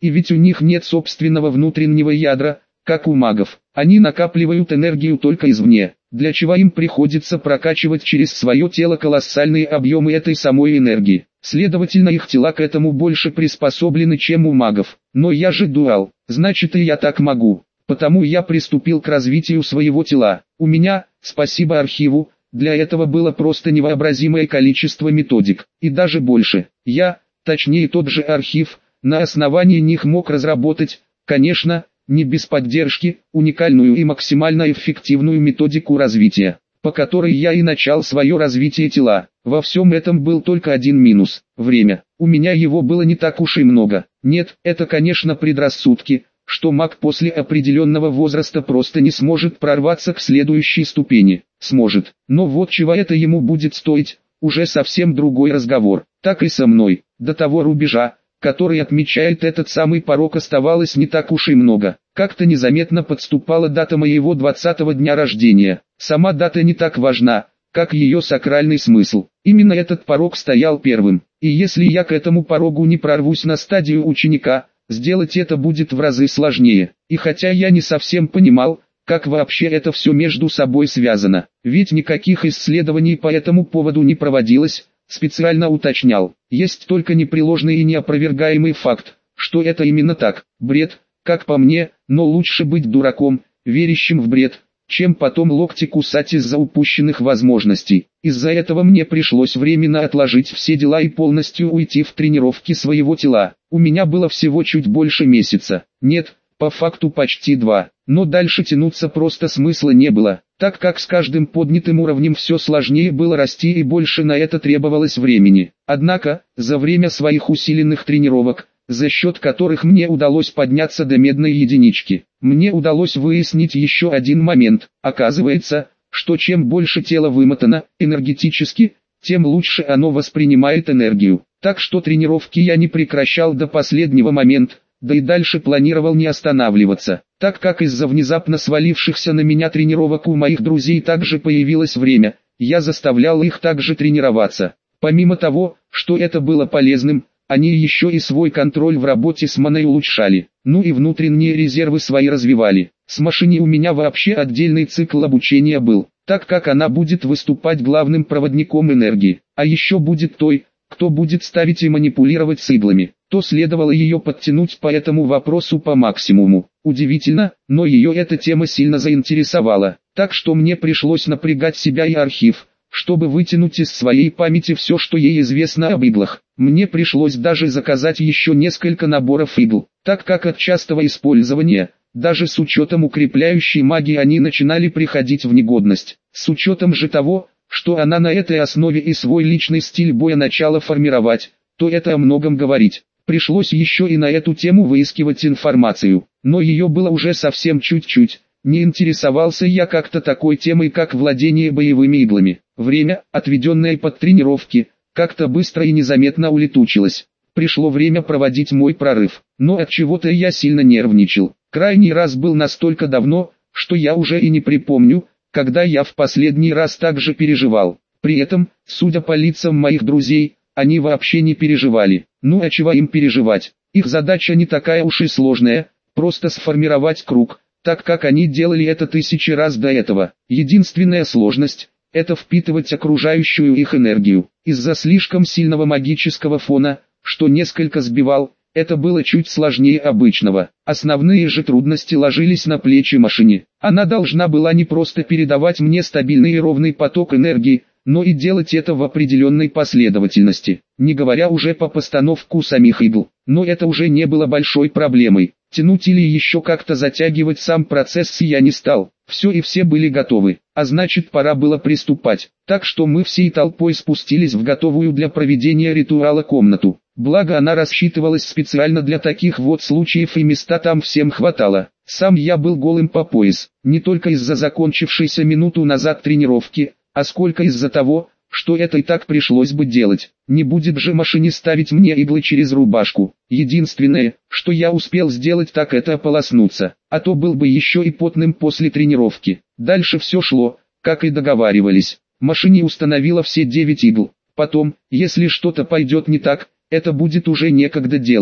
И ведь у них нет собственного внутреннего ядра, как у магов. Они накапливают энергию только извне, для чего им приходится прокачивать через свое тело колоссальные объемы этой самой энергии. Следовательно, их тела к этому больше приспособлены, чем у магов. Но я же дуал, значит и я так могу. Потому я приступил к развитию своего тела. У меня, спасибо архиву, для этого было просто невообразимое количество методик, и даже больше. Я, точнее тот же архив, на основании них мог разработать, конечно, не без поддержки, уникальную и максимально эффективную методику развития, по которой я и начал свое развитие тела. Во всем этом был только один минус – время. У меня его было не так уж и много. Нет, это конечно предрассудки, что маг после определенного возраста просто не сможет прорваться к следующей ступени. Сможет, но вот чего это ему будет стоить, уже совсем другой разговор. Так и со мной, до того рубежа, который отмечает этот самый порог, оставалось не так уж и много. Как-то незаметно подступала дата моего 20-го дня рождения. Сама дата не так важна, как ее сакральный смысл. Именно этот порог стоял первым. И если я к этому порогу не прорвусь на стадию ученика, сделать это будет в разы сложнее. И хотя я не совсем понимал, как вообще это все между собой связано, ведь никаких исследований по этому поводу не проводилось, специально уточнял. Есть только непреложный и неопровергаемый факт, что это именно так. Бред, как по мне, но лучше быть дураком, верящим в бред, чем потом локти кусать из-за упущенных возможностей. Из-за этого мне пришлось временно отложить все дела и полностью уйти в тренировки своего тела. У меня было всего чуть больше месяца. Нет, по факту почти 2. Но дальше тянуться просто смысла не было, так как с каждым поднятым уровнем все сложнее было расти и больше на это требовалось времени. Однако, за время своих усиленных тренировок, за счет которых мне удалось подняться до медной единички, мне удалось выяснить еще один момент. Оказывается, что чем больше тело вымотано энергетически, тем лучше оно воспринимает энергию. Так что тренировки я не прекращал до последнего момента, да и дальше планировал не останавливаться, так как из-за внезапно свалившихся на меня тренировок у моих друзей также появилось время, я заставлял их также тренироваться. Помимо того, что это было полезным, они еще и свой контроль в работе с маной улучшали, ну и внутренние резервы свои развивали. С машиной у меня вообще отдельный цикл обучения был, так как она будет выступать главным проводником энергии, а еще будет той, кто будет ставить и манипулировать с иглами, то следовало ее подтянуть по этому вопросу по максимуму. Удивительно, но ее эта тема сильно заинтересовала, так что мне пришлось напрягать себя и архив, чтобы вытянуть из своей памяти все, что ей известно об иглах. Мне пришлось даже заказать еще несколько наборов игл, так как от частого использования, даже с учетом укрепляющей магии, они начинали приходить в негодность. С учетом же того, что она на этой основе и свой личный стиль боя начала формировать, то это о многом говорит. Пришлось еще и на эту тему выискивать информацию, но ее было уже совсем чуть-чуть. Не интересовался я как-то такой темой, как владение боевыми иглами. Время, отведенное под тренировки, как-то быстро и незаметно улетучилось. Пришло время проводить мой прорыв, но от чего-то я сильно нервничал. Крайний раз был настолько давно, что я уже и не припомню, когда я в последний раз так же переживал. При этом, судя по лицам моих друзей, они вообще не переживали. Ну а чего им переживать? Их задача не такая уж и сложная, просто сформировать круг, так как они делали это тысячи раз до этого. Единственная сложность – это впитывать окружающую их энергию. Из-за слишком сильного магического фона, что несколько сбивал, это было чуть сложнее обычного. Основные же трудности ложились на плечи машине. Она должна была не просто передавать мне стабильный и ровный поток энергии, но и делать это в определенной последовательности, не говоря уже по постановку самих игл. Но это уже не было большой проблемой. Тянуть или еще как-то затягивать сам процесс я не стал. Все и все были готовы, а значит пора было приступать. Так что мы всей толпой спустились в готовую для проведения ритуала комнату. Благо она рассчитывалась специально для таких вот случаев и места там всем хватало. Сам я был голым по пояс, не только из-за закончившейся минуту назад тренировки, а сколько из-за того, что это и так пришлось бы делать. Не будет же машине ставить мне иглы через рубашку. Единственное, что я успел сделать, так это ополоснуться, а то был бы еще и потным после тренировки. Дальше все шло, как и договаривались. Машине установила все 9 игл. Потом, если что-то пойдет не так, это будет уже некогда делать.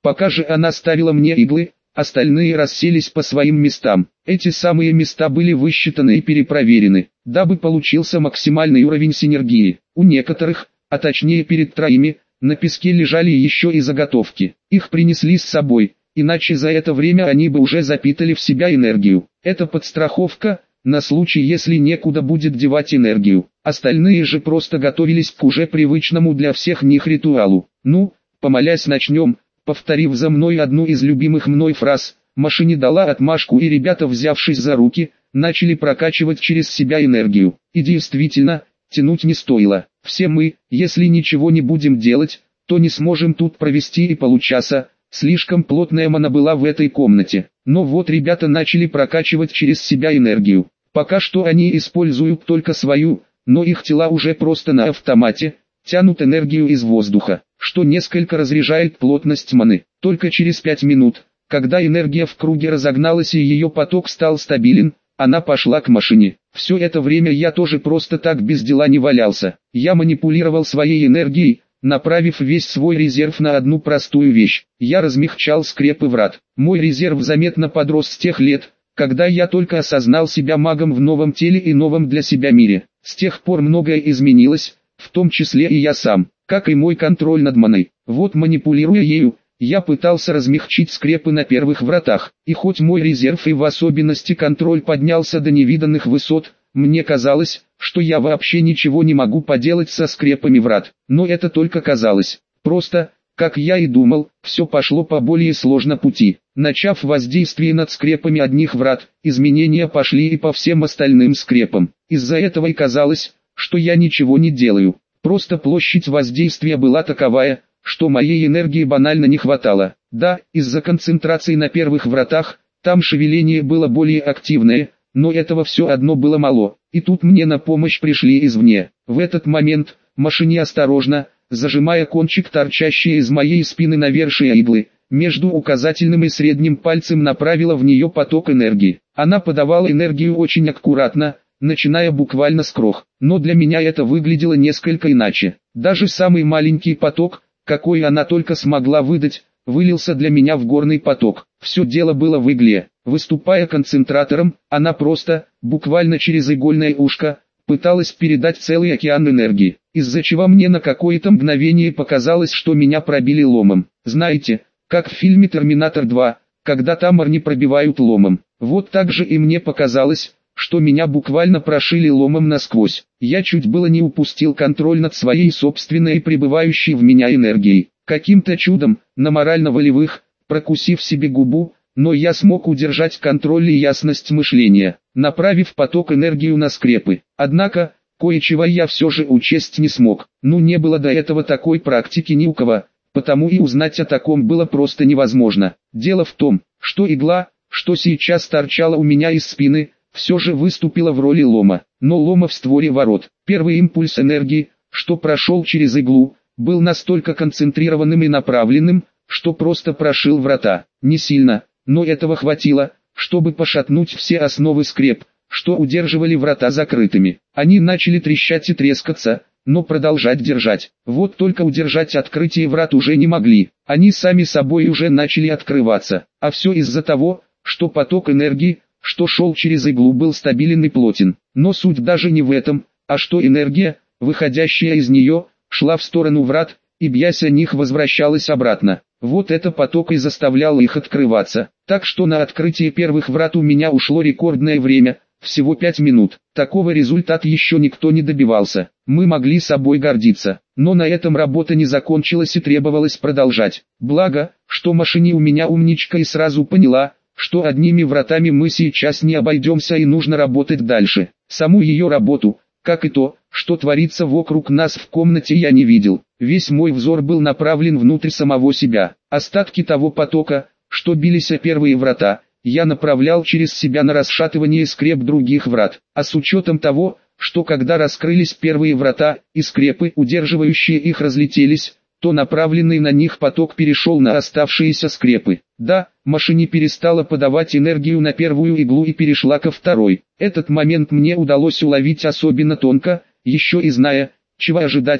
Пока же она ставила мне иглы, остальные расселись по своим местам. Эти самые места были высчитаны и перепроверены, дабы получился максимальный уровень синергии. У некоторых, а точнее перед троими, на песке лежали еще и заготовки. Их принесли с собой, иначе за это время они бы уже запитали в себя энергию. Это подстраховка, на случай если некуда будет девать энергию. Остальные же просто готовились к уже привычному для всех них ритуалу. Ну, помолясь начнем. Повторив за мной одну из любимых мной фраз, машине дала отмашку, и ребята, взявшись за руки, начали прокачивать через себя энергию. И действительно, тянуть не стоило. Все мы, если ничего не будем делать, то не сможем тут провести и получаса, слишком плотная мана была в этой комнате. Но вот ребята начали прокачивать через себя энергию. Пока что они используют только свою, но их тела уже просто на автомате тянут энергию из воздуха, что несколько разряжает плотность маны. Только через 5 минут, когда энергия в круге разогналась и ее поток стал стабилен, она пошла к машине. Все это время я тоже просто так без дела не валялся. Я манипулировал своей энергией, направив весь свой резерв на одну простую вещь. Я размягчал скрепы врат. Мой резерв заметно подрос с тех лет, когда я только осознал себя магом в новом теле и новом для себя мире. С тех пор многое изменилось, в том числе и я сам, как и мой контроль над маной. Вот, манипулируя ею, я пытался размягчить скрепы на первых вратах, и хоть мой резерв и в особенности контроль поднялся до невиданных высот, мне казалось, что я вообще ничего не могу поделать со скрепами врат. Но это только казалось. Просто, как я и думал, все пошло по более сложному пути. Начав воздействие над скрепами одних врат, изменения пошли и по всем остальным скрепам. Из-за этого и казалось, что я ничего не делаю. Просто площадь воздействия была таковая, что моей энергии банально не хватало. Да, из-за концентрации на первых вратах, там шевеление было более активное, но этого все одно было мало. И тут мне на помощь пришли извне. В этот момент, машине осторожно, зажимая кончик торчащий из моей спины навершие иглы, между указательным и средним пальцем направила в нее поток энергии. Она подавала энергию очень аккуратно, начиная буквально с крох. Но для меня это выглядело несколько иначе. Даже самый маленький поток, какой она только смогла выдать, вылился для меня в горный поток. Все дело было в игле. Выступая концентратором, она просто, буквально через игольное ушко, пыталась передать целый океан энергии, из-за чего мне на какое-то мгновение показалось, что меня пробили ломом. Знаете, как в фильме «Терминатор 2», когда тамор не пробивают ломом. Вот так же и мне показалось, что меня буквально прошили ломом насквозь. Я чуть было не упустил контроль над своей собственной пребывающей в меня энергией. Каким-то чудом, на морально-волевых, прокусив себе губу, но я смог удержать контроль и ясность мышления, направив поток энергию на скрепы. Однако, кое-чего я все же учесть не смог. Не было до этого такой практики ни у кого, потому и узнать о таком было просто невозможно. Дело в том, что игла, что сейчас торчала у меня из спины, все же выступила в роли лома. Но лома в створе ворот. Первый импульс энергии, что прошел через иглу, был настолько концентрированным и направленным, что просто прошил врата. Не сильно, но этого хватило, чтобы пошатнуть все основы скреп, что удерживали врата закрытыми. Они начали трещать и трескаться, но продолжать держать. Вот только удержать открытие врат уже не могли. Они сами собой уже начали открываться. А все из-за того, что поток энергии, что шел через иглу, был стабилен и плотен. Но суть даже не в этом, а что энергия, выходящая из нее, шла в сторону врат, и бьясь о них возвращалась обратно. Вот это поток и заставлял их открываться. Так что на открытие первых врат у меня ушло рекордное время, всего 5 минут. Такого результата еще никто не добивался. Мы могли собой гордиться. Но на этом работа не закончилась и требовалось продолжать. Благо, что машине у меня умничка и сразу поняла, что одними вратами мы сейчас не обойдемся и нужно работать дальше. Саму ее работу, как и то, что творится вокруг нас в комнате, я не видел. Весь мой взор был направлен внутрь самого себя. Остатки того потока, что бились о первые врата, я направлял через себя на расшатывание скреп других врат. А с учетом того, что когда раскрылись первые врата, и скрепы, удерживающие их, разлетелись, то направленный на них поток перешел на оставшиеся скрепы. Да, машине перестала подавать энергию на первую иглу и перешла ко второй. Этот момент мне удалось уловить особенно тонко, еще и зная, чего ожидать,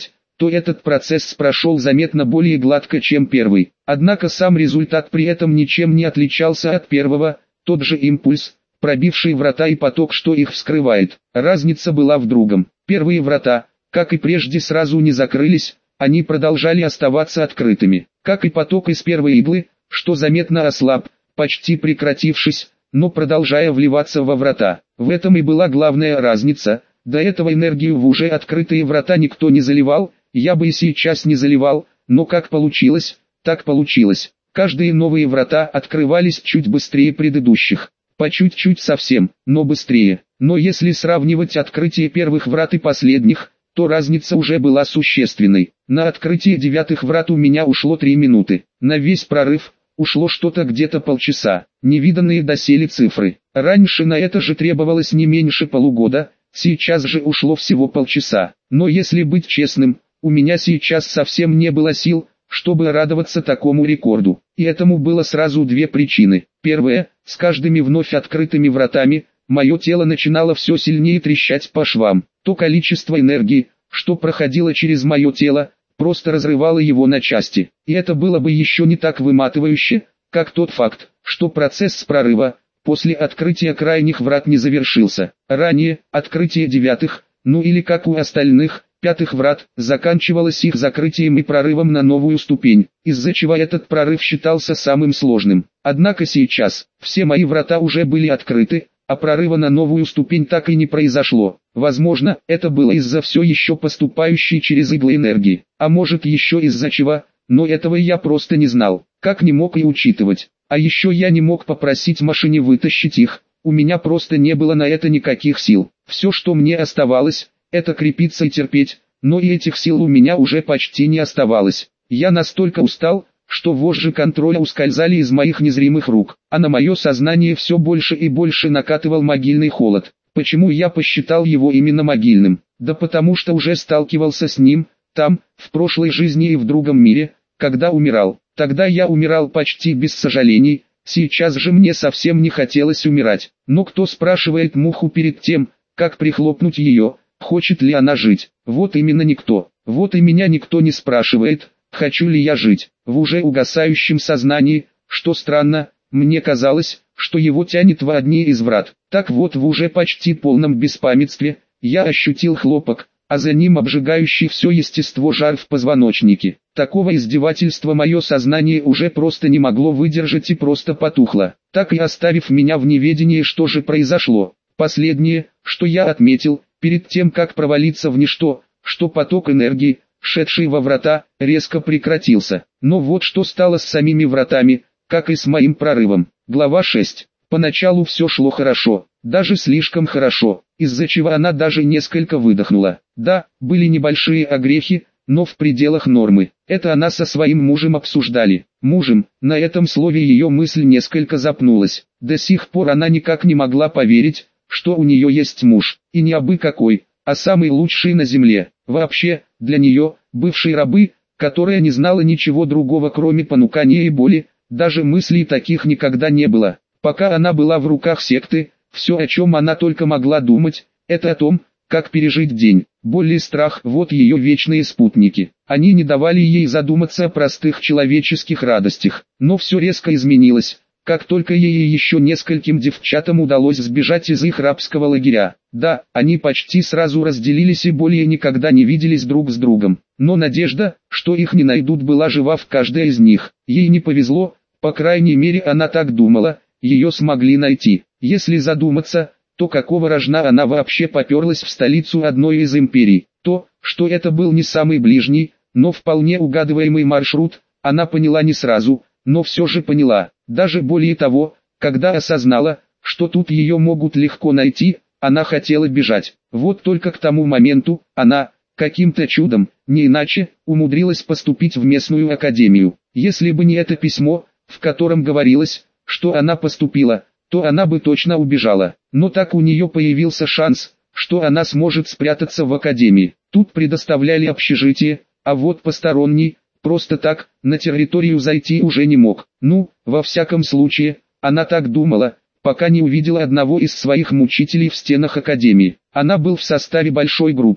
то этот процесс прошел заметно более гладко, чем первый. Однако сам результат при этом ничем не отличался от первого, тот же импульс, пробивший врата и поток, что их вскрывает. Разница была в другом. Первые врата, как и прежде, сразу не закрылись, они продолжали оставаться открытыми. Как и поток из первой иглы, что заметно ослаб, почти прекратившись, но продолжая вливаться во врата. В этом и была главная разница. До этого энергию в уже открытые врата никто не заливал, я бы и сейчас не заливал, но как получилось, так получилось. Каждые новые врата открывались чуть быстрее предыдущих. По чуть-чуть совсем, но быстрее. Но если сравнивать открытие первых врат и последних, то разница уже была существенной. На открытие 9 врат у меня ушло 3 минуты. На весь прорыв ушло что-то где-то полчаса. Невиданные доселе цифры. Раньше на это же требовалось не меньше полугода, сейчас же ушло всего полчаса. Но если быть честным, у меня сейчас совсем не было сил, чтобы радоваться такому рекорду. И этому было сразу 2 причины. Первая, с каждыми вновь открытыми вратами, мое тело начинало все сильнее трещать по швам. То количество энергии, что проходило через мое тело, просто разрывало его на части. И это было бы еще не так выматывающе, как тот факт, что процесс прорыва, после открытия крайних врат не завершился. Ранее, открытие 9, ну или как у остальных, 5 врат, заканчивалось их закрытием и прорывом на новую ступень, из-за чего этот прорыв считался самым сложным. Однако сейчас, все мои врата уже были открыты, а прорыва на новую ступень так и не произошло. Возможно, это было из-за все еще поступающей через иглы энергии, а может еще из-за чего, но этого я просто не знал, как не мог и учитывать. А еще я не мог попросить машине вытащить их, у меня просто не было на это никаких сил. Все, что мне оставалось, это крепиться и терпеть, но и этих сил у меня уже почти не оставалось. Я настолько устал, что вожжи контроля ускользали из моих незримых рук, а на мое сознание все больше и больше накатывал могильный холод. Почему я посчитал его именно могильным? Да потому что уже сталкивался с ним, там, в прошлой жизни и в другом мире, когда умирал. Тогда я умирал почти без сожалений, сейчас же мне совсем не хотелось умирать. Но кто спрашивает муху перед тем, как прихлопнуть ее, хочет ли она жить? Вот именно никто. Вот и меня никто не спрашивает, хочу ли я жить. В уже угасающем сознании, что странно, мне казалось, что его тянет в одни из врат. Так вот, в уже почти полном беспамятстве, я ощутил хлопок, а за ним обжигающий все естество жар в позвоночнике. Такого издевательства мое сознание уже просто не могло выдержать и просто потухло, так и оставив меня в неведении, что же произошло. Последнее, что я отметил, перед тем как провалиться в ничто, что поток энергии, шедший во врата, резко прекратился. Но вот что стало с самими вратами, как и с моим прорывом. Глава 6. Поначалу все шло хорошо, даже слишком хорошо, из-за чего она даже несколько выдохнула. Да, были небольшие огрехи, но в пределах нормы. Это она со своим мужем обсуждали. Мужем, на этом слове ее мысль несколько запнулась. До сих пор она никак не могла поверить, что у нее есть муж, и не абы какой, а самый лучший на земле. Вообще, для нее, бывшей рабы, которая не знала ничего другого кроме понукания и боли, даже мыслей таких никогда не было. Пока она была в руках секты, все, о чем она только могла думать, это о том, как пережить день. Боль и страх – вот ее вечные спутники. Они не давали ей задуматься о простых человеческих радостях. Но все резко изменилось, как только ей и еще нескольким девчатам удалось сбежать из их рабского лагеря. Да, они почти сразу разделились и более никогда не виделись друг с другом. Но надежда, что их не найдут, была жива в каждой из них. Ей не повезло, по крайней мере она так думала, ее смогли найти. Если задуматься, то какого рожна она вообще поперлась в столицу одной из империй? То, что это был не самый ближний, но вполне угадываемый маршрут, она поняла не сразу, но все же поняла. Даже более того, когда осознала, что тут ее могут легко найти, она хотела бежать. Вот только к тому моменту, она, каким-то чудом, не иначе, умудрилась поступить в местную академию. Если бы не это письмо, в котором говорилось, что она поступила, то она бы точно убежала. Но так у нее появился шанс, что она сможет спрятаться в академии. Тут предоставляли общежитие, а вот посторонний, просто так, на территорию зайти уже не мог. Ну, во всяком случае, она так думала, пока не увидела одного из своих мучителей в стенах академии. Она был в составе большой группы,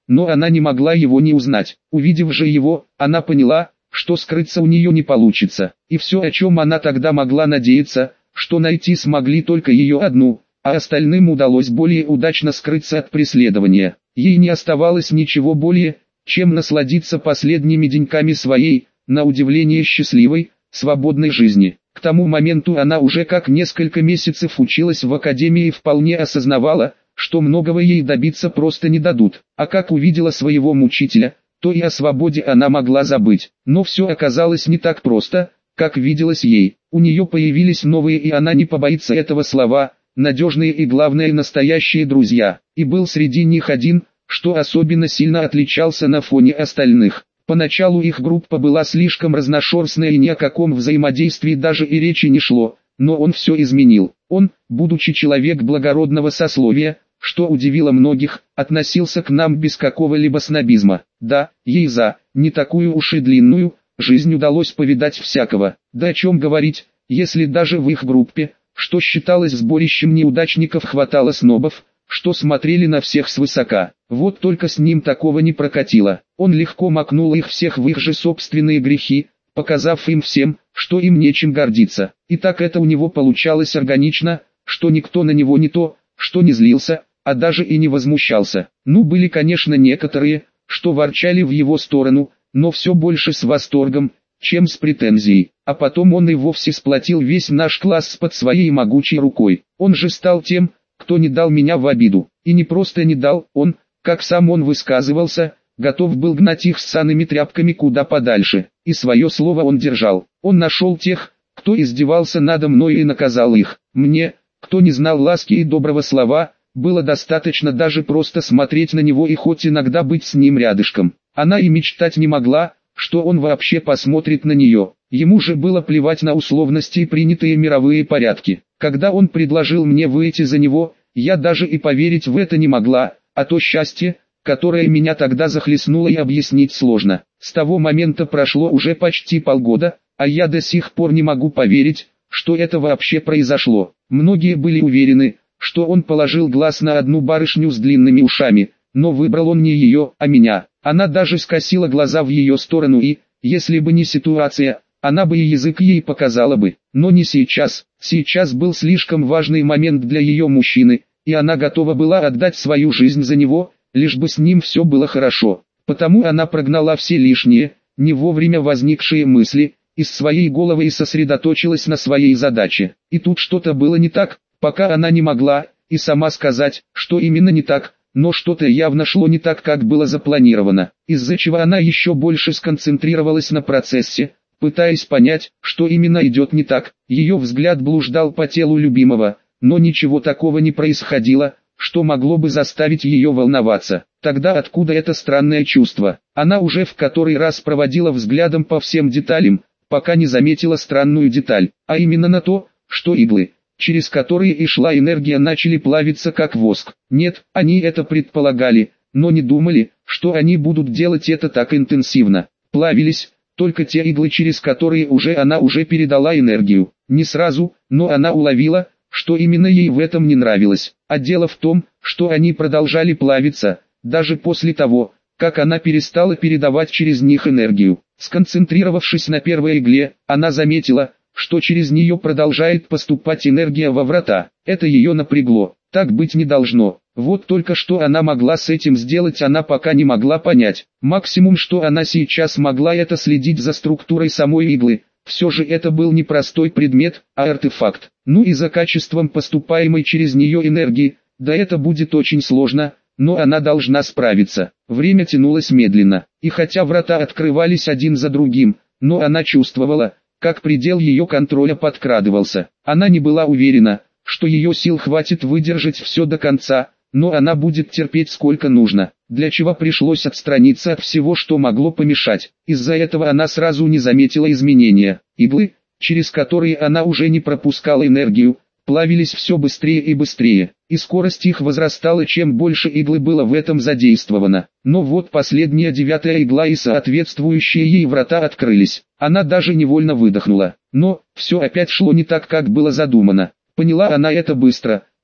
но она не могла его не узнать. Увидев же его, она поняла, что скрыться у нее не получится, и все, о чем она тогда могла надеяться, что найти смогли только ее одну, а остальным удалось более удачно скрыться от преследования. Ей не оставалось ничего более, чем насладиться последними деньками своей, на удивление счастливой, свободной жизни. К тому моменту она уже как несколько месяцев училась в академии и вполне осознавала, что многого ей добиться просто не дадут. А как увидела своего мучителя, то и о свободе она могла забыть. Но все оказалось не так просто, как виделось ей. У нее появились новые, и она не побоится этого слова, надежные и, главное, настоящие друзья. И был среди них один, что особенно сильно отличался на фоне остальных. Поначалу их группа была слишком разношерстная и ни о каком взаимодействии даже и речи не шло, но он все изменил. Он, будучи человек благородного сословия, что удивило многих, относился к нам без какого-либо снобизма. Да, ей за не такую уж и длинную жизнь удалось повидать всякого. Да о чем говорить, если даже в их группе, что считалось сборищем неудачников, хватало снобов, что смотрели на всех свысока. Вот только с ним такого не прокатило. Он легко макнул их всех в их же собственные грехи, показав им всем, что им нечем гордиться. И так это у него получалось органично, что никто на него не то, что не злился, а даже и не возмущался. Ну, были, конечно, некоторые, что ворчали в его сторону, но все больше с восторгом, чем с претензией. А потом он и вовсе сплотил весь наш класс под своей могучей рукой. Он же стал тем, кто не дал меня в обиду. И не просто не дал, он, как сам он высказывался, готов был гнать их с ссаными тряпками куда подальше. И свое слово он держал. Он нашел тех, кто издевался надо мной, и наказал их. Мне, кто не знал ласки и доброго слова, было достаточно даже просто смотреть на него и хоть иногда быть с ним рядышком. Она и мечтать не могла, что он вообще посмотрит на нее. Ему же было плевать на условности и принятые мировые порядки. Когда он предложил мне выйти за него, я даже и поверить в это не могла, а то счастье, которое меня тогда захлестнуло, и объяснить сложно. С того момента прошло уже почти полгода, а я до сих пор не могу поверить, что это вообще произошло. Многие были уверены, что он положил глаз на одну барышню с длинными ушами, но выбрал он не ее, а меня. Она даже скосила глаза в ее сторону и, если бы не ситуация, она бы и язык ей показала бы. Но не сейчас. Сейчас был слишком важный момент для ее мужчины, и она готова была отдать свою жизнь за него, лишь бы с ним все было хорошо. Потому она прогнала все лишние, не вовремя возникшие мысли, из своей головы и сосредоточилась на своей задаче. И тут что-то было не так, пока она не могла и сама сказать, что именно не так, но что-то явно шло не так, как было запланировано, из-за чего она еще больше сконцентрировалась на процессе, пытаясь понять, что именно идет не так. Ее взгляд блуждал по телу любимого, но ничего такого не происходило, что могло бы заставить ее волноваться. Тогда откуда это странное чувство? Она уже в который раз проводила взглядом по всем деталям, пока не заметила странную деталь, а именно на то, что иглы, через которые и шла энергия, начали плавиться как воск. Нет, они это предполагали, но не думали, что они будут делать это так интенсивно. Плавились только те иглы, через которые она уже передала энергию. Не сразу, но она уловила, что именно ей в этом не нравилось. А дело в том, что они продолжали плавиться, даже после того, как она перестала передавать через них энергию. Сконцентрировавшись на первой игле, она заметила, что через нее продолжает поступать энергия во врата. Это ее напрягло. Так быть не должно. Вот только что она могла с этим сделать, она пока не могла понять. Максимум, что она сейчас могла, это следить за структурой самой иглы. Все же это был не простой предмет, а артефакт. Ну и за качеством поступаемой через нее энергии, да это будет очень сложно, но она должна справиться. Время тянулось медленно, и хотя врата открывались один за другим, но она чувствовала, как предел ее контроля подкрадывался. Она не была уверена, что ее сил хватит выдержать все до конца, но она будет терпеть сколько нужно, для чего пришлось отстраниться от всего, что могло помешать. Из-за этого она сразу не заметила изменения. Иглы, через которые она уже не пропускала энергию, плавились все быстрее и быстрее, и скорость их возрастала, чем больше иглы было в этом задействовано. Но вот последняя 9-я игла и соответствующие ей врата открылись. Она даже невольно выдохнула. Но все опять шло не так, как было задумано. Поняла она это быстро,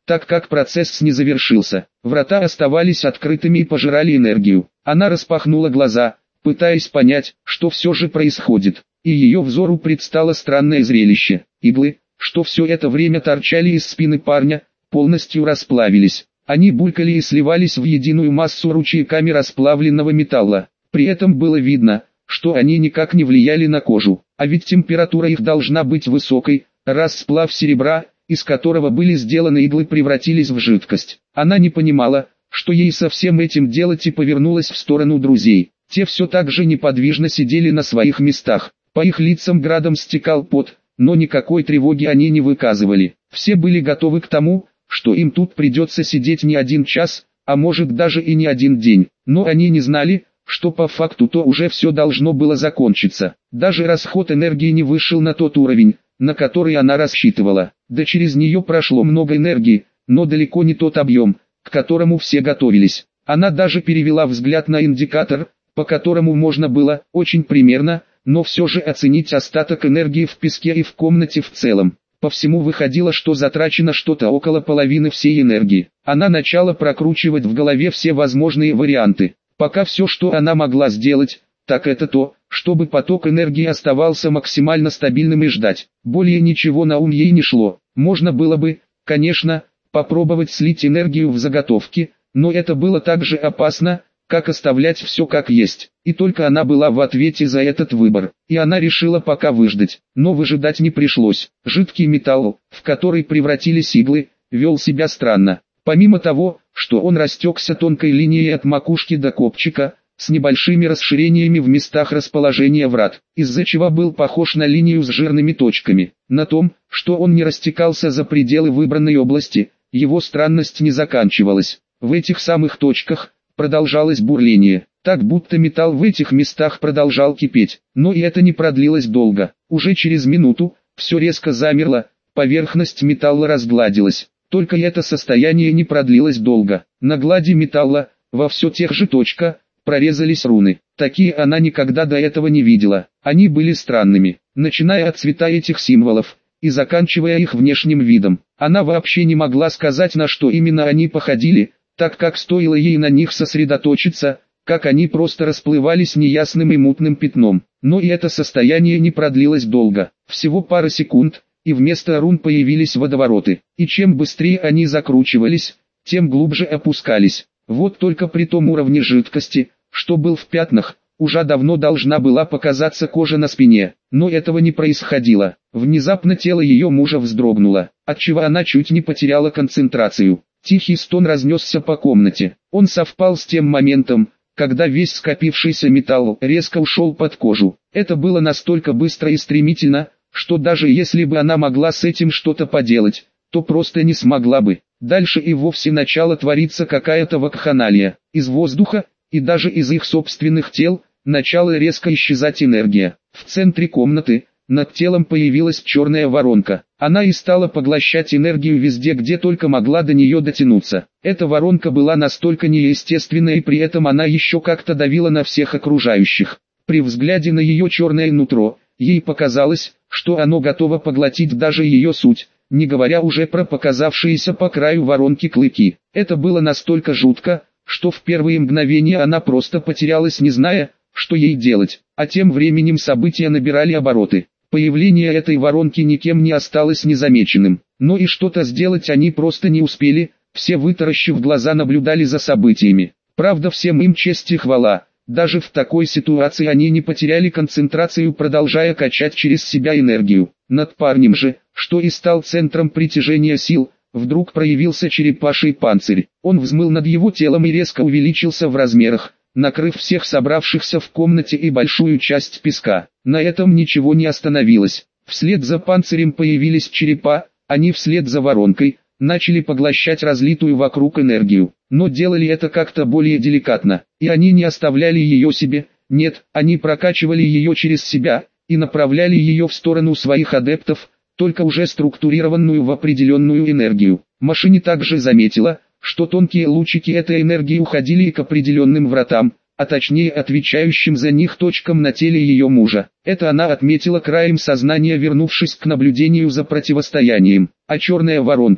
так как процесс не завершился. Врата оставались открытыми и пожирали энергию. Она распахнула глаза, пытаясь понять, что все же происходит. И ее взору предстало странное зрелище. Иглы, что все это время торчали из спины парня, полностью расплавились. Они булькали и сливались в единую массу ручейками расплавленного металла. При этом было видно, что они никак не влияли на кожу, а ведь температура их должна быть высокой, раз сплав серебра, из которого были сделаны иглы, превратились в жидкость. Она не понимала, что ей со всем этим делать, и повернулась в сторону друзей. Те все так же неподвижно сидели на своих местах. По их лицам градом стекал пот, но никакой тревоги они не выказывали. Все были готовы к тому, что им тут придется сидеть не один час, а может даже и не один день. Но они не знали, что по факту-то уже все должно было закончиться. Даже расход энергии не вышел на тот уровень, на который она рассчитывала. Да через нее прошло много энергии, но далеко не тот объем, к которому все готовились. Она даже перевела взгляд на индикатор, по которому можно было, очень примерно, но все же оценить остаток энергии в песке и в комнате в целом. По всему выходило, что затрачено что-то около половины всей энергии. Она начала прокручивать в голове все возможные варианты. Пока все, что она могла сделать, так это то, чтобы поток энергии оставался максимально стабильным и ждать. Более ничего на ум ей не шло. Можно было бы, конечно, попробовать слить энергию в заготовки, но это было так же опасно, как оставлять все как есть. И только она была в ответе за этот выбор. И она решила пока выждать. Но выжидать не пришлось. Жидкий металл, в который превратились иглы, вел себя странно. Помимо того, что он растекся тонкой линией от макушки до копчика, с небольшими расширениями в местах расположения врат, из-за чего был похож на линию с жирными точками. На том, что он не растекался за пределы выбранной области, его странность не заканчивалась. В этих самых точках продолжалось бурление, так будто металл в этих местах продолжал кипеть. Но и это не продлилось долго. Уже через минуту все резко замерло, поверхность металла разгладилась. Только это состояние не продлилось долго. На глади металла, во все тех же точках, прорезались руны. Такие она никогда до этого не видела. Они были странными, начиная от цвета этих символов и заканчивая их внешним видом. Она вообще не могла сказать, на что именно они походили, так как стоило ей на них сосредоточиться, как они просто расплывались неясным и мутным пятном. Но и это состояние не продлилось долго, всего пара секунд, и вместо рун появились водовороты. И чем быстрее они закручивались, тем глубже опускались. Вот только при том уровне жидкости, что был в пятнах, уже давно должна была показаться кожа на спине. Но этого не происходило. Внезапно тело ее мужа вздрогнуло, отчего она чуть не потеряла концентрацию. Тихий стон разнесся по комнате. Он совпал с тем моментом, когда весь скопившийся металл резко ушел под кожу. Это было настолько быстро и стремительно, что даже если бы она могла с этим что-то поделать, то просто не смогла бы. Дальше и вовсе начала твориться какая-то вакханалия. Из воздуха, и даже из их собственных тел, начала резко исчезать энергия. В центре комнаты, над телом появилась черная воронка. Она и стала поглощать энергию везде, где только могла до нее дотянуться. Эта воронка была настолько неестественной, и при этом она еще как-то давила на всех окружающих. При взгляде на ее черное нутро, ей показалось, что оно готово поглотить даже ее суть, не говоря уже про показавшиеся по краю воронки клыки. Это было настолько жутко, что в первые мгновения она просто потерялась, не зная, что ей делать. А тем временем события набирали обороты. Появление этой воронки никем не осталось незамеченным. Но и что-то сделать они просто не успели, все вытаращив глаза наблюдали за событиями. Правда, всем им честь и хвала. Даже в такой ситуации они не потеряли концентрацию, продолжая качать через себя энергию. Над парнем же, что и стал центром притяжения сил, вдруг проявился черепаший панцирь. Он взмыл над его телом и резко увеличился в размерах, накрыв всех собравшихся в комнате и большую часть песка. На этом ничего не остановилось. Вслед за панцирем появились черепа, они вслед за воронкой начали поглощать разлитую вокруг энергию. Но делали это как-то более деликатно, и они не оставляли ее себе, нет, они прокачивали ее через себя, и направляли ее в сторону своих адептов, только уже структурированную в определенную энергию. Машине также заметила, что тонкие лучики этой энергии уходили и к определенным вратам, а точнее отвечающим за них точкам на теле ее мужа. Это она отметила краем сознания, вернувшись к наблюдению за противостоянием. А черная воронка,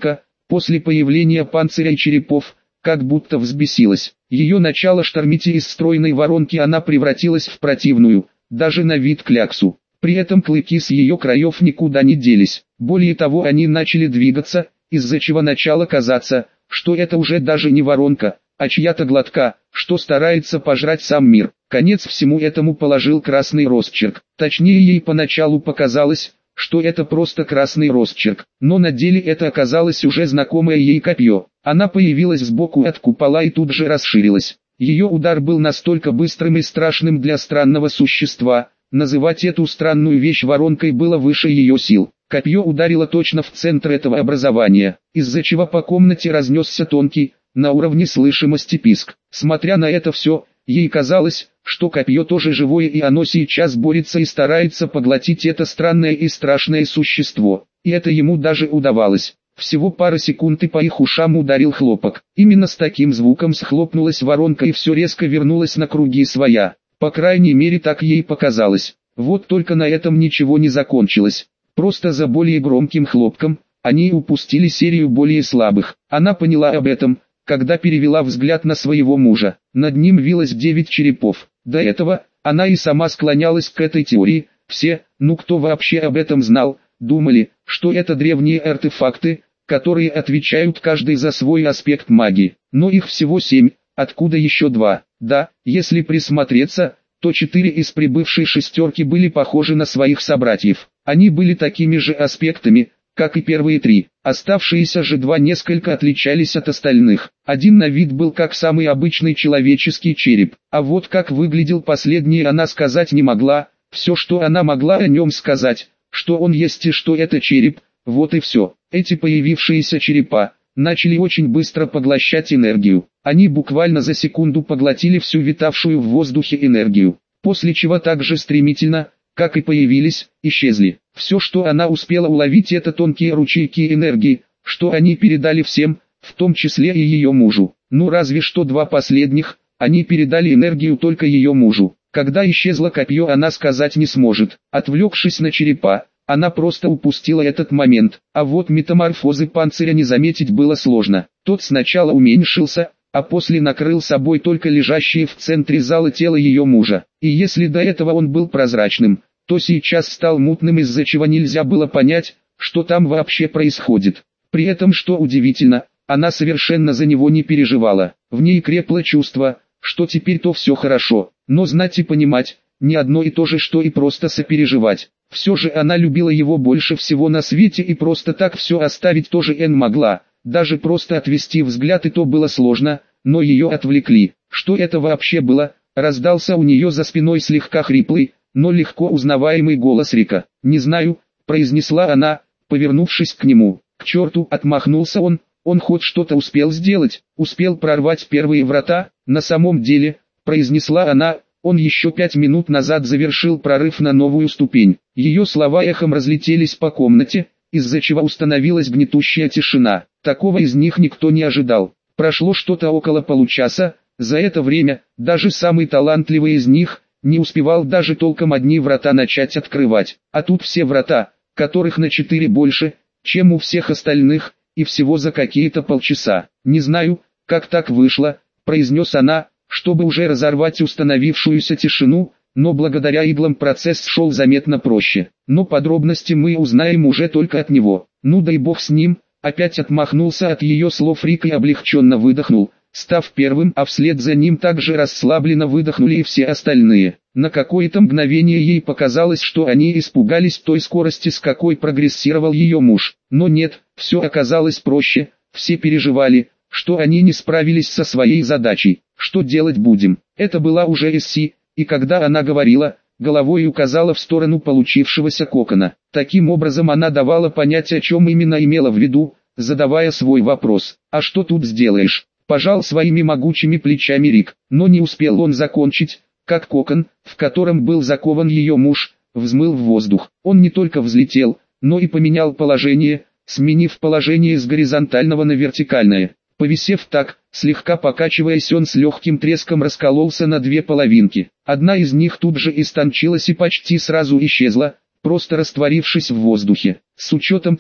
После появления панциря и черепов, как будто взбесилась. Ее начало штормить, и из стройной воронки она превратилась в противную, даже на вид кляксу. При этом клыки с ее краев никуда не делись. Более того, они начали двигаться, из-за чего начало казаться, что это уже даже не воронка, а чья-то глотка, что старается пожрать сам мир. Конец всему этому положил красный росчерк. Точнее, ей поначалу показалось, что это просто красный росчерк, но на деле это оказалось уже знакомое ей копье. Она появилась сбоку от купола и тут же расширилась. Ее удар был настолько быстрым и страшным для странного существа, называть эту странную вещь воронкой было выше ее сил. Копье ударило точно в центр этого образования, из-за чего по комнате разнесся тонкий, на уровне слышимости писк. Смотря на это все, ей казалось, что копье тоже живое, и оно сейчас борется и старается поглотить это странное и страшное существо. И это ему даже удавалось. Всего пара секунд, и по их ушам ударил хлопок. Именно с таким звуком схлопнулась воронка, и все резко вернулось на круги своя. По крайней мере, так ей показалось. Вот только на этом ничего не закончилось. Просто за более громким хлопком, они упустили серию более слабых. Она поняла об этом, когда перевела взгляд на своего мужа. Над ним вилось 9 черепов. До этого, она и сама склонялась к этой теории. Все, кто вообще об этом знал, думали, что это древние артефакты, которые отвечают каждый за свой аспект магии. Но их всего 7, откуда еще 2? Да, если присмотреться, то 4 из прибывшей шестерки были похожи на своих собратьев. Они были такими же аспектами, как и первые 3. Оставшиеся же 2 несколько отличались от остальных. Один на вид был как самый обычный человеческий череп, а вот как выглядел последний, она сказать не могла. Все, что она могла о нем сказать, что он есть и что это череп, вот и все. Эти появившиеся черепа начали очень быстро поглощать энергию. Они буквально за секунду поглотили всю витавшую в воздухе энергию, после чего так же стремительно, как и появились, исчезли. Все, что она успела уловить, это тонкие ручейки энергии, что они передали всем, в том числе и ее мужу. Разве что 2 последних, они передали энергию только ее мужу. Когда исчезло копье, она сказать не сможет. Отвлекшись на черепа, она просто упустила этот момент. А вот метаморфозы панциря не заметить было сложно. Тот сначала уменьшился, а после накрыл собой только лежащее в центре зала тело ее мужа. И если до этого он был прозрачным, то сейчас стал мутным, из-за чего нельзя было понять, что там вообще происходит. При этом, что удивительно, она совершенно за него не переживала. В ней крепло чувство, что теперь-то все хорошо, но знать и понимать, не одно и то же, что и просто сопереживать. Все же она любила его больше всего на свете, и просто так все оставить тоже не могла. Даже просто отвести взгляд и то было сложно, но ее отвлекли. Что это вообще было? Раздался у нее за спиной слегка хриплый, но легко узнаваемый голос Рика. «Не знаю», — произнесла она, повернувшись к нему. «К черту», — отмахнулся он хоть что-то успел сделать, успел прорвать первые врата. «На самом деле», — произнесла она, — «он еще 5 минут назад завершил прорыв на новую ступень». Ее слова эхом разлетелись по комнате, из-за чего установилась гнетущая тишина. Такого из них никто не ожидал. Прошло что-то около получаса. За это время, даже самый талантливый из них, не успевал даже толком одни врата начать открывать. А тут все врата, которых на 4 больше, чем у всех остальных, и всего за какие-то полчаса. «Не знаю, как так вышло», — произнес она, чтобы уже разорвать установившуюся тишину, но благодаря иглам процесс шел заметно проще. Но подробности мы узнаем уже только от него. Дай бог с ним. Опять отмахнулся от ее слов Рик и облегченно выдохнул, став первым, а вслед за ним также расслабленно выдохнули и все остальные. На какое-то мгновение ей показалось, что они испугались той скорости, с какой прогрессировал ее муж. Но нет, все оказалось проще. Все переживали, что они не справились со своей задачей. Что делать будем? Это была уже Эсси, и когда она говорила, головой указала в сторону получившегося кокона. Таким образом она давала понять, о чем именно имела в виду, задавая свой вопрос. «А что тут сделаешь?» – пожал своими могучими плечами Рик. Но не успел он закончить, как кокон, в котором был закован ее муж, взмыл в воздух. Он не только взлетел, но и поменял положение, сменив положение с горизонтального на вертикальное. Повисев так, слегка покачиваясь, он с легким треском раскололся на 2 половинки. Одна из них тут же истончилась и почти сразу исчезла, просто растворившись в воздухе. С учетом того,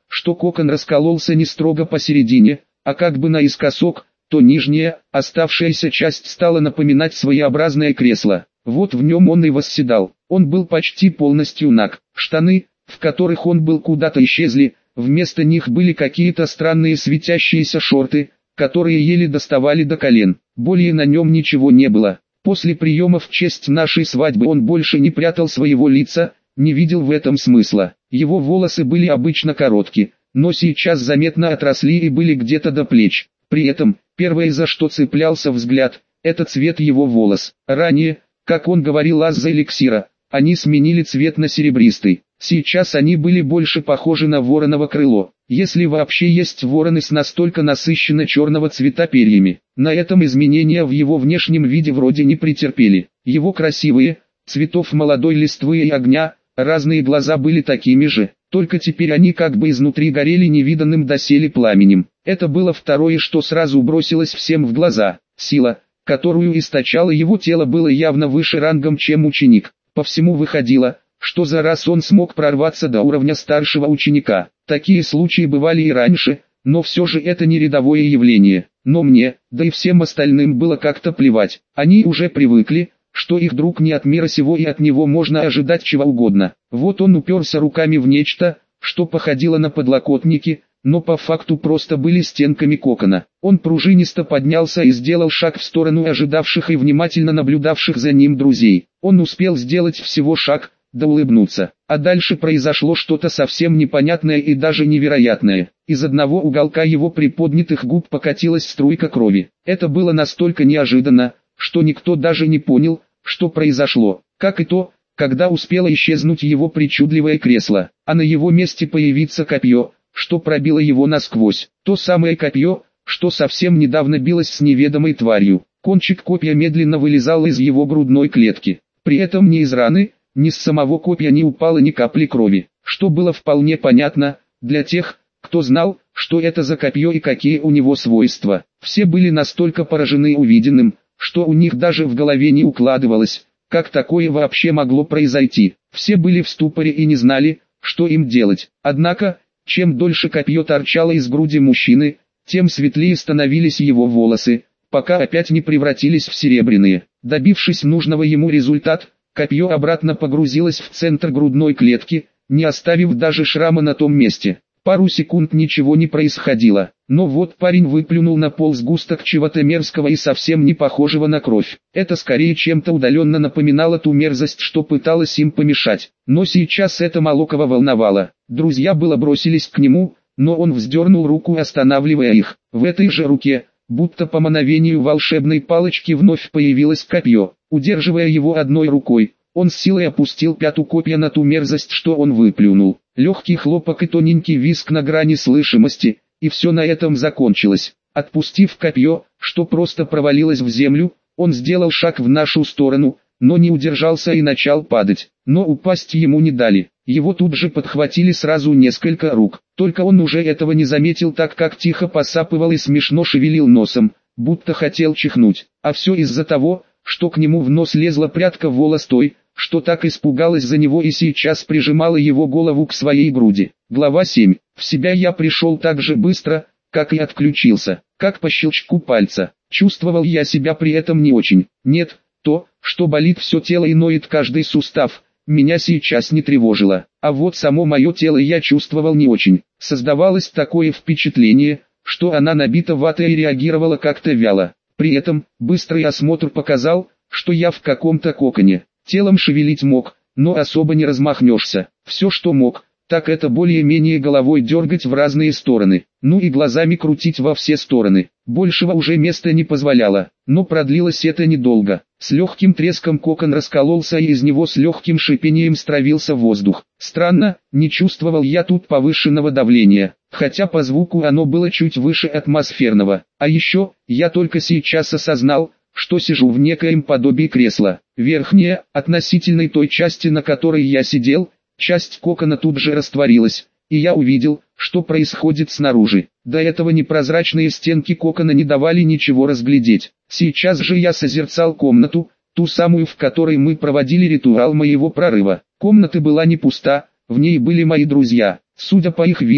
что кокон раскололся не строго посередине, а как бы наискосок, то нижняя, оставшаяся часть стала напоминать своеобразное кресло. Вот в нем он и восседал. Он был почти полностью наг. Штаны, в которых он был, куда-то исчезли, вместо них были какие-то странные светящиеся шорты, которые еле доставали до колен. Более на нем ничего не было. После приема в честь нашей свадьбы он больше не прятал своего лица, не видел в этом смысла. Его волосы были обычно короткие, но сейчас заметно отросли и были где-то до плеч. При этом, первое, за что цеплялся взгляд, это цвет его волос. Ранее, как он говорил из-за эликсира, они сменили цвет на серебристый. Сейчас они были больше похожи на вороново крыло, если вообще есть вороны с настолько насыщенно черного цвета перьями. На этом изменения в его внешнем виде вроде не претерпели. Его красивые, цветов молодой листвы и огня, разные глаза были такими же, только теперь они как бы изнутри горели невиданным доселе пламенем. Это было второе, что сразу бросилось всем в глаза. Сила, которую источало его тело, было явно выше рангом, чем ученик. По всему выходило, что за раз он смог прорваться до уровня старшего ученика. Такие случаи бывали и раньше, но все же это не рядовое явление. Но мне, да и всем остальным было как-то плевать. Они уже привыкли, что их друг не от мира сего и от него можно ожидать чего угодно. Вот он уперся руками в нечто, что походило на подлокотники, но по факту просто были стенками кокона. Он пружинисто поднялся и сделал шаг в сторону ожидавших и внимательно наблюдавших за ним друзей. Он успел сделать всего шаг, да улыбнуться. А дальше произошло что-то совсем непонятное и даже невероятное. Из одного уголка его приподнятых губ покатилась струйка крови. Это было настолько неожиданно, что никто даже не понял, что произошло, как и то, когда успело исчезнуть его причудливое кресло, а на его месте появиться копье, что пробило его насквозь. То самое копье, что совсем недавно билось с неведомой тварью. Кончик копья медленно вылезал из его грудной клетки. При этом ни из раны, ни с самого копья не упало ни капли крови, что было вполне понятно для тех, кто знал, что это за копье и какие у него свойства. Все были настолько поражены увиденным, что у них даже в голове не укладывалось, как такое вообще могло произойти. Все были в ступоре и не знали, что им делать. Однако, чем дольше копье торчало из груди мужчины, тем светлее становились его волосы, пока опять не превратились в серебряные. Добившись нужного ему результата, копье обратно погрузилось в центр грудной клетки, не оставив даже шрама на том месте. Пару секунд ничего не происходило, но вот парень выплюнул на пол сгусток чего-то мерзкого и совсем не похожего на кровь. Это скорее чем-то удаленно напоминало ту мерзость, что пыталась им помешать. Но сейчас это мало кого волновало. Друзья было бросились к нему, но он вздернул руку, останавливая их. В этой же руке, будто по мановению волшебной палочки, вновь появилось копье. Удерживая его одной рукой, он с силой опустил пяту копья на ту мерзость, что он выплюнул. Легкий хлопок и тоненький визг на грани слышимости, и все на этом закончилось. Отпустив копье, что просто провалилось в землю, он сделал шаг в нашу сторону, но не удержался и начал падать. Но упасть ему не дали. Его тут же подхватили сразу несколько рук. Только он уже этого не заметил, так как тихо посапывал и смешно шевелил носом, будто хотел чихнуть. А все из-за того, что к нему в нос лезла прядка волос той, что так испугалась за него и сейчас прижимала его голову к своей груди. Глава 7. В себя я пришел так же быстро, как и отключился, как по щелчку пальца. Чувствовал я себя при этом не очень. Нет, то, что болит все тело и ноет каждый сустав, меня сейчас не тревожило. А вот само мое тело я чувствовал не очень. Создавалось такое впечатление, что она набита ватой и реагировала как-то вяло. При этом, быстрый осмотр показал, что я в каком-то коконе. Телом шевелить мог, но особо не размахнешься. Все, что мог, так это более-менее головой дергать в разные стороны, ну и глазами крутить во все стороны. Большего уже места не позволяло, но продлилось это недолго. С легким треском кокон раскололся, и из него с легким шипением стравился воздух. Странно, не чувствовал я тут повышенного давления, хотя по звуку оно было чуть выше атмосферного. А еще, я только сейчас осознал, что сижу в некоем подобии кресла. Верхняя, относительно той части, на которой я сидел, часть кокона тут же растворилась, и я увидел, что происходит снаружи. До этого непрозрачные стенки кокона не давали ничего разглядеть. Сейчас же я созерцал комнату, ту самую, в которой мы проводили ритуал моего прорыва. Комната была не пуста, в ней были мои друзья. Судя по их виду,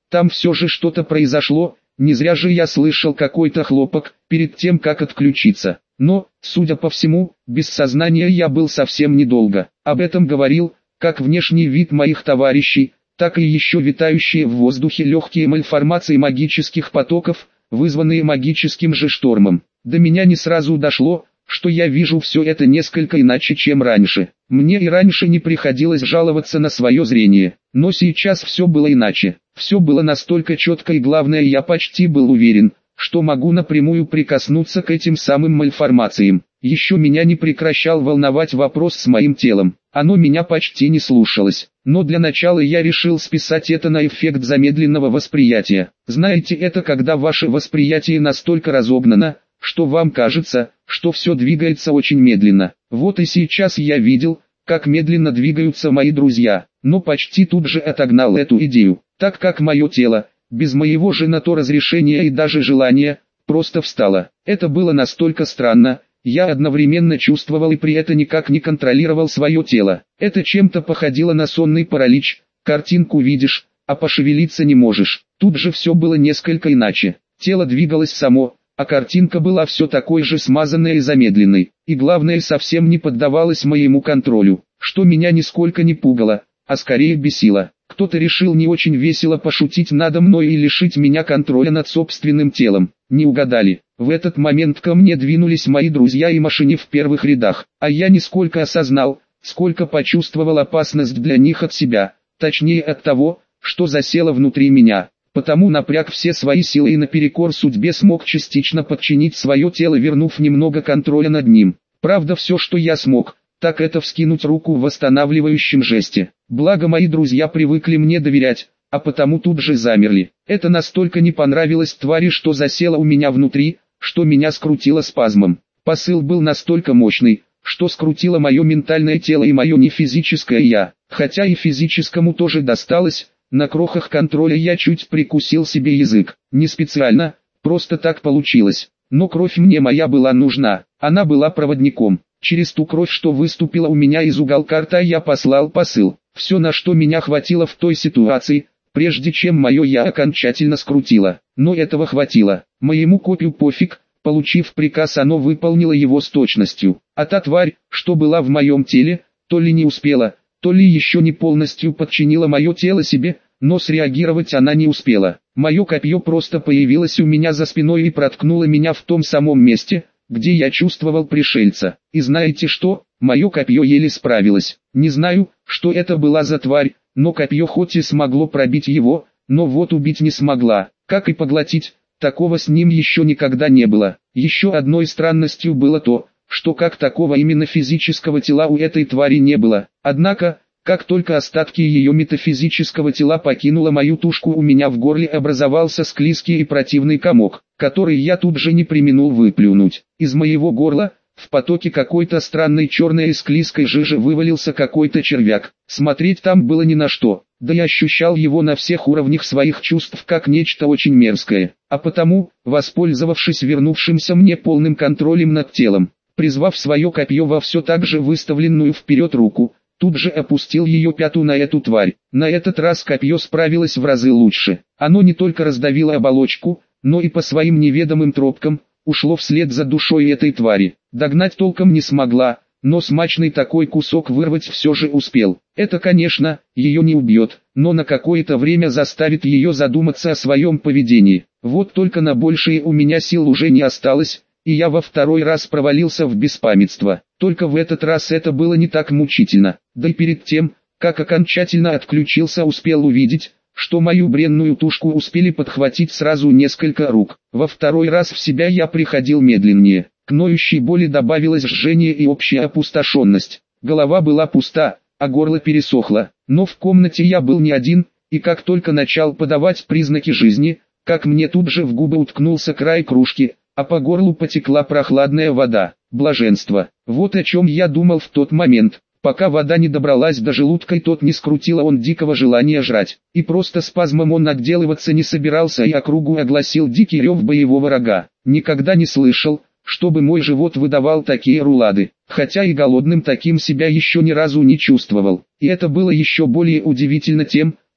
там все же что-то произошло, не зря же я слышал какой-то хлопок, перед тем как отключиться. Но, судя по всему, без сознания я был совсем недолго. Об этом говорил, как внешний вид моих товарищей, так и еще витающие в воздухе легкие мальформации магических потоков, вызванные магическим же штормом. До меня не сразу дошло, что я вижу все это несколько иначе, чем раньше. Мне и раньше не приходилось жаловаться на свое зрение, но сейчас все было иначе. Все было настолько четко, и главное, я почти был уверен, что могу напрямую прикоснуться к этим самым мальформациям. Еще меня не прекращал волновать вопрос с моим телом. Оно меня почти не слушалось. Но для начала я решил списать это на эффект замедленного восприятия. Знаете, это когда ваше восприятие настолько разогнано, что вам кажется, что все двигается очень медленно. Вот и сейчас я видел, как медленно двигаются мои друзья, но почти тут же отогнал эту идею, так как мое тело, без моего же на то разрешения и даже желания, просто встало. Это было настолько странно, я одновременно чувствовал и при этом никак не контролировал свое тело. Это чем-то походило на сонный паралич, картинку видишь, а пошевелиться не можешь. Тут же все было несколько иначе. Тело двигалось само, а картинка была все такой же смазанной и замедленной. И главное, совсем не поддавалась моему контролю, что меня нисколько не пугало, а скорее бесило. Кто-то решил не очень весело пошутить надо мной и лишить меня контроля над собственным телом. Не угадали. В этот момент ко мне двинулись мои друзья и машине в первых рядах, а я нисколько осознал, сколько почувствовал опасность для них от себя, точнее от того, что засело внутри меня. Потому напряг все свои силы и наперекор судьбе смог частично подчинить свое тело, вернув немного контроля над ним. Правда, все, что я смог, так это вскинуть руку в восстанавливающем жесте. Благо мои друзья привыкли мне доверять, а потому тут же замерли. Это настолько не понравилось твари, что засело у меня внутри, что меня скрутило спазмом. Посыл был настолько мощный, что скрутило мое ментальное тело и мое нефизическое я. Хотя и физическому тоже досталось, на крохах контроля я чуть прикусил себе язык. Не специально, просто так получилось. Но кровь мне моя была нужна, она была проводником. Через ту кровь, что выступила у меня из уголка рта, я послал посыл. Все, на что меня хватило в той ситуации, прежде чем мое «я» окончательно скрутило. Но этого хватило. Моему копию пофиг, получив приказ, оно выполнило его с точностью. А та тварь, что была в моем теле, то ли не успела, то ли еще не полностью подчинила мое тело себе, но среагировать она не успела. Мое копье просто появилось у меня за спиной и проткнуло меня в том самом месте, где я чувствовал пришельца. И знаете что? Мое копье еле справилось. Не знаю, что это была за тварь, но копье хоть и смогло пробить его, но вот убить не смогла. Как и поглотить, такого с ним еще никогда не было. Еще одной странностью было то, что как такого именно физического тела у этой твари не было. Однако, как только остатки ее метафизического тела покинуло мою тушку, у меня в горле образовался склизкий и противный комок, который я тут же не преминул выплюнуть. Из моего горла, в потоке какой-то странной черной и склизкой жижи, вывалился какой-то червяк. Смотреть там было ни на что, да и ощущал его на всех уровнях своих чувств как нечто очень мерзкое. А потому, воспользовавшись вернувшимся мне полным контролем над телом, призвав свое копье во все так же выставленную вперед руку, тут же опустил ее пяту на эту тварь. На этот раз копье справилось в разы лучше. Оно не только раздавило оболочку, но и по своим неведомым тропкам ушло вслед за душой этой твари. Догнать толком не смогла, но смачный такой кусок вырвать все же успел. Это, конечно, ее не убьет, но на какое-то время заставит ее задуматься о своем поведении. Вот только на большее у меня сил уже не осталось, и я во второй раз провалился в беспамятство. Только в этот раз это было не так мучительно. Да и перед тем, как окончательно отключился, успел увидеть, что мою бренную тушку успели подхватить сразу несколько рук. Во второй раз в себя я приходил медленнее. К ноющей боли добавилось жжение и общая опустошенность. Голова была пуста, а горло пересохло. Но в комнате я был не один, и как только начал подавать признаки жизни, как мне тут же в губы уткнулся край кружки, а по горлу потекла прохладная вода. Блаженство. Вот о чем я думал в тот момент. Пока вода не добралась до желудка, и тот не скрутило он дикого желания жрать. И просто спазмом он отделываться не собирался, и округу огласил дикий рев боевого рога. Никогда не слышал, чтобы мой живот выдавал такие рулады. Хотя и голодным таким себя еще ни разу не чувствовал. И это было еще более удивительно тем,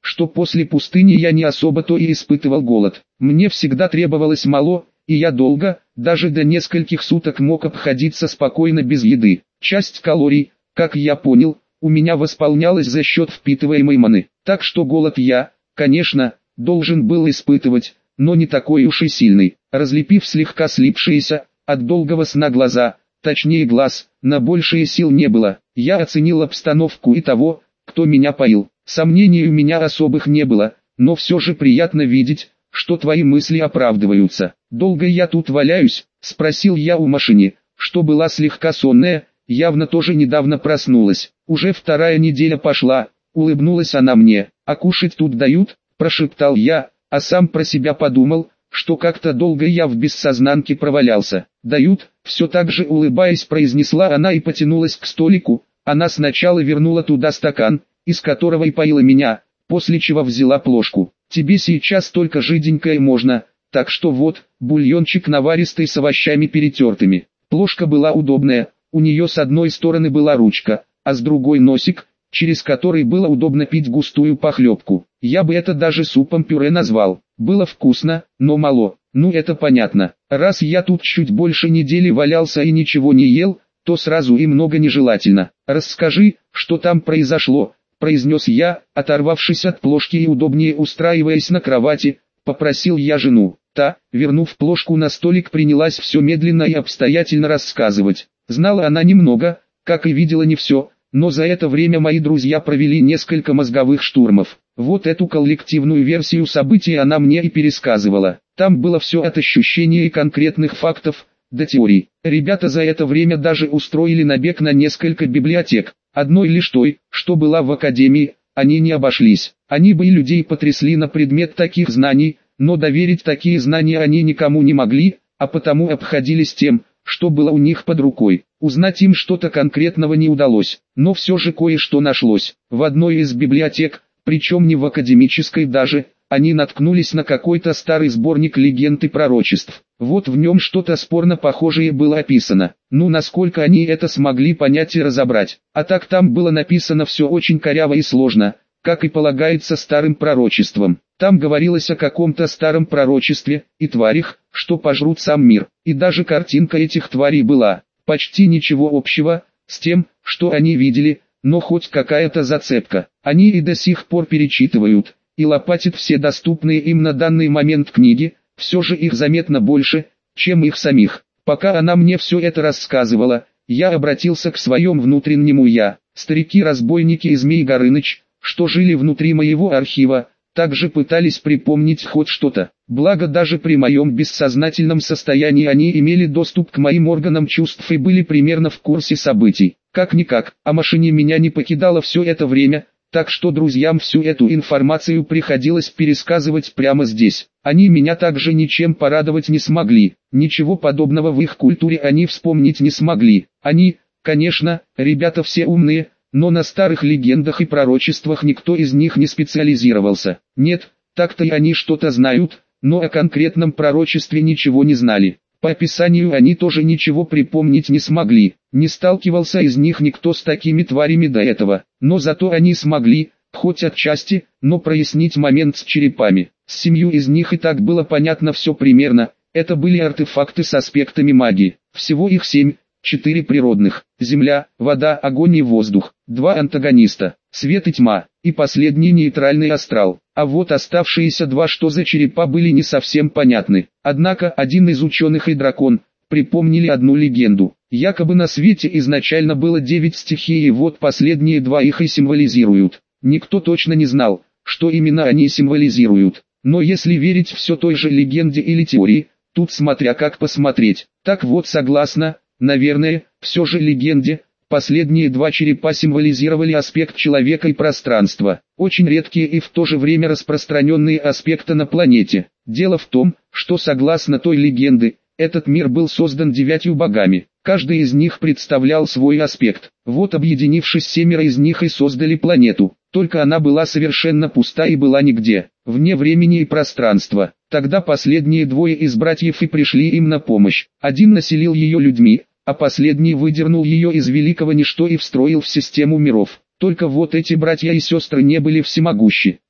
что после пустыни я не особо-то и испытывал голод. Мне всегда требовалось мало, и я долго, даже до нескольких суток мог обходиться спокойно без еды. Часть калорий, как я понял, у меня восполнялась за счет впитываемой маны. Так что голод я, конечно, должен был испытывать, но не такой уж и сильный. Разлепив слегка слипшиеся от долгого сна глаза, точнее глаз, на большие сил не было. Я оценил обстановку и того, кто меня поил. Сомнений у меня особых не было, но все же приятно видеть, что твои мысли оправдываются. «Долго я тут валяюсь?» – спросил я у машины, что была слегка сонная, явно тоже недавно проснулась. «Уже 2-я неделя пошла», – улыбнулась она мне. «А кушать тут дают?» – прошептал я, а сам про себя подумал, что как-то долго я в бессознанке провалялся. «Дают», – все так же улыбаясь произнесла она и потянулась к столику. Она сначала вернула туда стакан, из которого и поила меня, после чего взяла плошку. «Тебе сейчас только жиденькое можно, так что вот, бульончик наваристый с овощами перетертыми». Плошка была удобная, у нее с одной стороны была ручка, а с другой носик, через который было удобно пить густую похлебку. Я бы это даже супом-пюре назвал. Было вкусно, но мало. Ну это понятно. Раз я тут чуть больше недели валялся и ничего не ел, то сразу и много нежелательно. «Расскажи, что там произошло», – произнес я, оторвавшись от плошки и удобнее устраиваясь на кровати, попросил я жену. Та, вернув плошку на столик, принялась все медленно и обстоятельно рассказывать. Знала она немного, как и видела не все, но за это время мои друзья провели несколько мозговых штурмов. Вот эту коллективную версию событий она мне и пересказывала. Там было все от ощущения и конкретных фактов, до теорий. Ребята за это время даже устроили набег на несколько библиотек. Одной лишь той, что была в академии, они не обошлись. Они бы и людей потрясли на предмет таких знаний, но доверить такие знания они никому не могли, а потому обходились тем, что было у них под рукой. Узнать им что-то конкретного не удалось, но все же кое-что нашлось. В одной из библиотек, причем не в академической даже, они наткнулись на какой-то старый сборник легенд и пророчеств. Вот в нем что-то спорно похожее было описано. Ну насколько они это смогли понять и разобрать. А так там было написано все очень коряво и сложно, как и полагается старым пророчеством. Там говорилось о каком-то старом пророчестве и тварях, что пожрут сам мир. И даже картинка этих тварей была. Почти ничего общего с тем, что они видели, но хоть какая-то зацепка. Они и до сих пор перечитывают и лопатят все доступные им на данный момент книги, все же их заметно больше, чем их самих. Пока она мне все это рассказывала, я обратился к своему внутреннему «я». Старики-разбойники и Змей Горыныч, что жили внутри моего архива, также пытались припомнить хоть что-то. Благо даже при моем бессознательном состоянии они имели доступ к моим органам чувств и были примерно в курсе событий. Как-никак, о машине меня не покидало все это время, так что друзьям всю эту информацию приходилось пересказывать прямо здесь. Они меня также ничем порадовать не смогли, ничего подобного в их культуре они вспомнить не смогли. Они, конечно, ребята все умные, но на старых легендах и пророчествах никто из них не специализировался. Нет, так-то и они что-то знают, но о конкретном пророчестве ничего не знали. По описанию они тоже ничего припомнить не смогли. Не сталкивался из них никто с такими тварями до этого. Но зато они смогли, хоть отчасти, но прояснить момент с черепами. С 7 из них и так было понятно все примерно. Это были артефакты с аспектами магии. Всего их 7. 4 природных: земля, вода, огонь и воздух, 2 антагониста, свет и тьма, и последний нейтральный астрал. А вот оставшиеся 2, что за черепа, были не совсем понятны. Однако один из ученых и дракон припомнили одну легенду. Якобы на свете изначально было 9 стихий, и вот последние 2 их и символизируют. Никто точно не знал, что именно они символизируют. Но если верить все той же легенде или теории, тут смотря как посмотреть. Так вот, согласно, наверное, все же легенде, последние 2 черепа символизировали аспект человека и пространства, очень редкие и в то же время распространенные аспекты на планете. Дело в том, что согласно той легенде, этот мир был создан 9 богами, каждый из них представлял свой аспект. Вот объединившись 7 из них и создали планету, только она была совершенно пуста и была нигде, вне времени и пространства. Тогда последние 2 из братьев и пришли им на помощь. Один населил ее людьми, а последний выдернул ее из великого ничто и встроил в систему миров. Только вот эти братья и сестры не были всемогущи.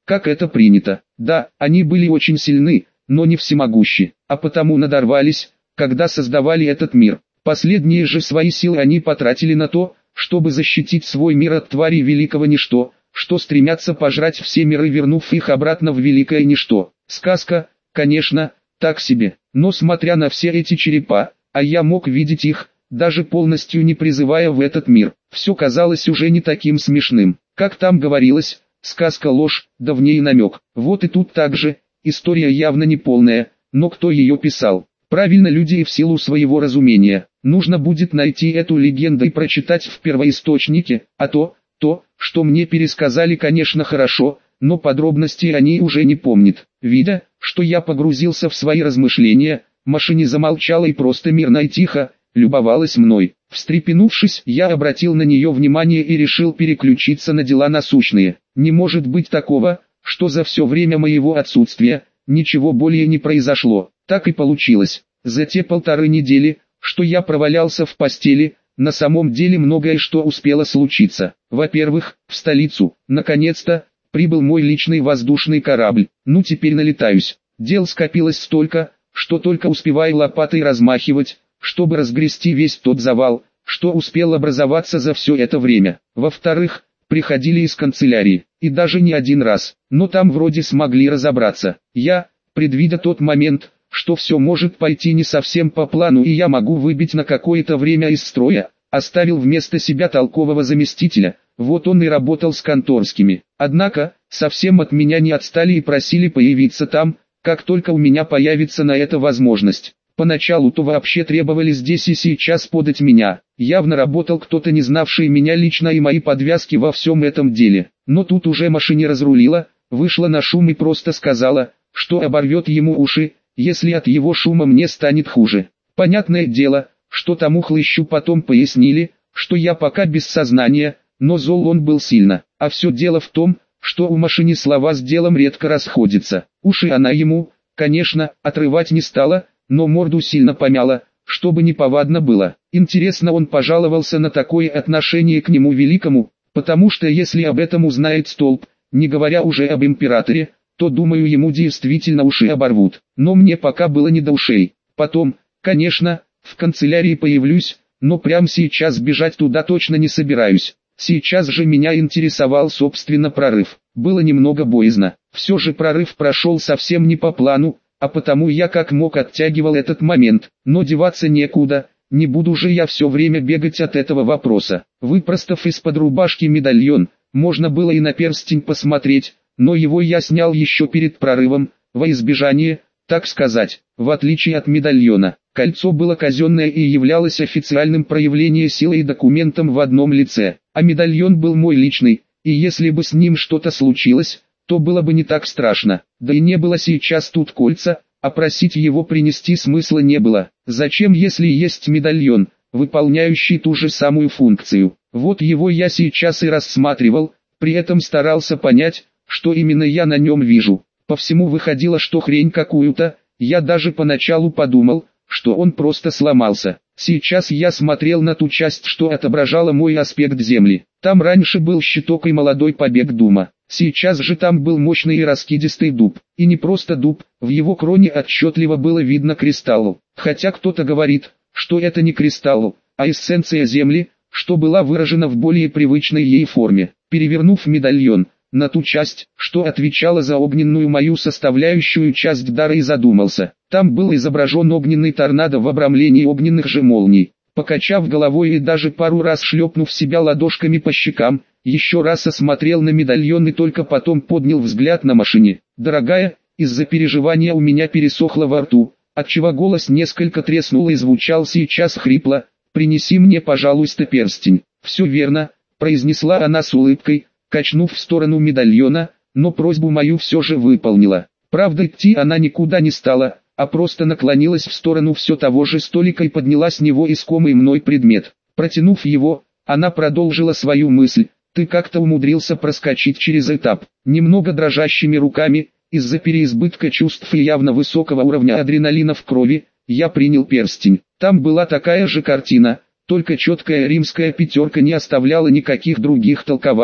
как это принято. Да, они были очень сильны, но не всемогущи, а потому надорвались, когда создавали этот мир. Последние же свои силы они потратили на то, чтобы защитить свой мир от тварей великого ничто, что стремятся пожрать все миры, вернув их обратно в великое ничто. Сказка, конечно, так себе, но смотря на все эти черепа, а я мог видеть их, даже полностью не призывая в этот мир, все казалось уже не таким смешным. Как там говорилось, сказка ложь, да в ней намек. Вот и тут также, история явно не полная, но кто ее писал? Правильно, люди, и в силу своего разумения. Нужно будет найти эту легенду и прочитать в первоисточнике, а то, что мне пересказали, конечно, хорошо, но подробностей они уже не помнят. Видя, что я погрузился в свои размышления, машина замолчала и просто мирно и тихо любовалась мной. Встрепенувшись, я обратил на нее внимание и решил переключиться на дела насущные. Не может быть такого, что за все время моего отсутствия ничего более не произошло. Так и получилось. За те 1,5 недели, что я провалялся в постели, на самом деле многое что успело случиться. Во-первых, в столицу, наконец-то, прибыл мой личный воздушный корабль. Ну теперь налетаюсь. Дел скопилось столько, что только успеваю лопатой размахивать, чтобы разгрести весь тот завал, что успел образоваться за все это время. Во-вторых, приходили из канцелярии, и даже не один раз, но там вроде смогли разобраться. Я, предвидя тот момент, что все может пойти не совсем по плану и я могу выбить на какое-то время из строя, оставил вместо себя толкового заместителя, вот он и работал с конторскими. Однако, совсем от меня не отстали и просили появиться там, как только у меня появится на это возможность. Поначалу-то вообще требовали здесь и сейчас подать меня. Явно работал кто-то, не знавший меня лично и мои подвязки во всем этом деле. Но тут уже машина разрулила, вышла на шум и просто сказала, что оборвет ему уши, если от его шума мне станет хуже. Понятное дело, что тому хлыщу потом пояснили, что я пока без сознания, но зол он был сильно. А все дело в том, что у машины слова с делом редко расходятся. Уши она ему, конечно, отрывать не стала, но морду сильно помяла, чтобы неповадно было. Интересно, он пожаловался на такое отношение к нему великому, потому что если об этом узнает столб, не говоря уже об императоре, то, думаю, ему действительно уши оборвут. Но мне пока было не до ушей. Потом, конечно, в канцелярии появлюсь, но прямо сейчас бежать туда точно не собираюсь. Сейчас же меня интересовал собственно прорыв. Было немного боязно. Все же прорыв прошел совсем не по плану, а потому я как мог оттягивал этот момент. Но деваться некуда, не буду же я все время бегать от этого вопроса. Выпростав из-под рубашки медальон, можно было и на перстень посмотреть, но его я снял еще перед прорывом, во избежание, так сказать. В отличие от медальона, кольцо было казенное и являлось официальным проявлением силы и документом в одном лице, а медальон был мой личный, и если бы с ним что-то случилось, то было бы не так страшно. Да и не было сейчас тут кольца, а просить его принести смысла не было. Зачем, если есть медальон, выполняющий ту же самую функцию? Вот его я сейчас и рассматривал, при этом старался понять, что именно я на нем вижу. По всему выходило, что хрень какую-то. Я даже поначалу подумал, что он просто сломался. Сейчас я смотрел на ту часть, что отображала мой аспект Земли. Там раньше был щиток и молодой побег дуба. Сейчас же там был мощный и раскидистый дуб. И не просто дуб, в его кроне отчетливо было видно кристалл. Хотя кто-то говорит, что это не кристалл, а эссенция Земли, что была выражена в более привычной ей форме. Перевернув медальон на ту часть, что отвечала за огненную мою составляющую часть дара, и задумался. Там был изображен огненный торнадо в обрамлении огненных же молний. Покачав головой и даже пару раз шлепнув себя ладошками по щекам, еще раз осмотрел на медальон и только потом поднял взгляд на машине. «Дорогая», из-за переживания у меня пересохло во рту, отчего голос несколько треснул и звучал сейчас хрипло, «принеси мне, пожалуйста, перстень». «Все верно», произнесла она с улыбкой, качнув в сторону медальона, но просьбу мою все же выполнила. Правда, идти она никуда не стала, а просто наклонилась в сторону все того же столика и подняла с него искомый мной предмет. Протянув его, она продолжила свою мысль. «Ты как-то умудрился проскочить через этап». Немного дрожащими руками, из-за переизбытка чувств и явно высокого уровня адреналина в крови, я принял перстень. Там была такая же картина, только четкая римская пятерка не оставляла никаких других толкований.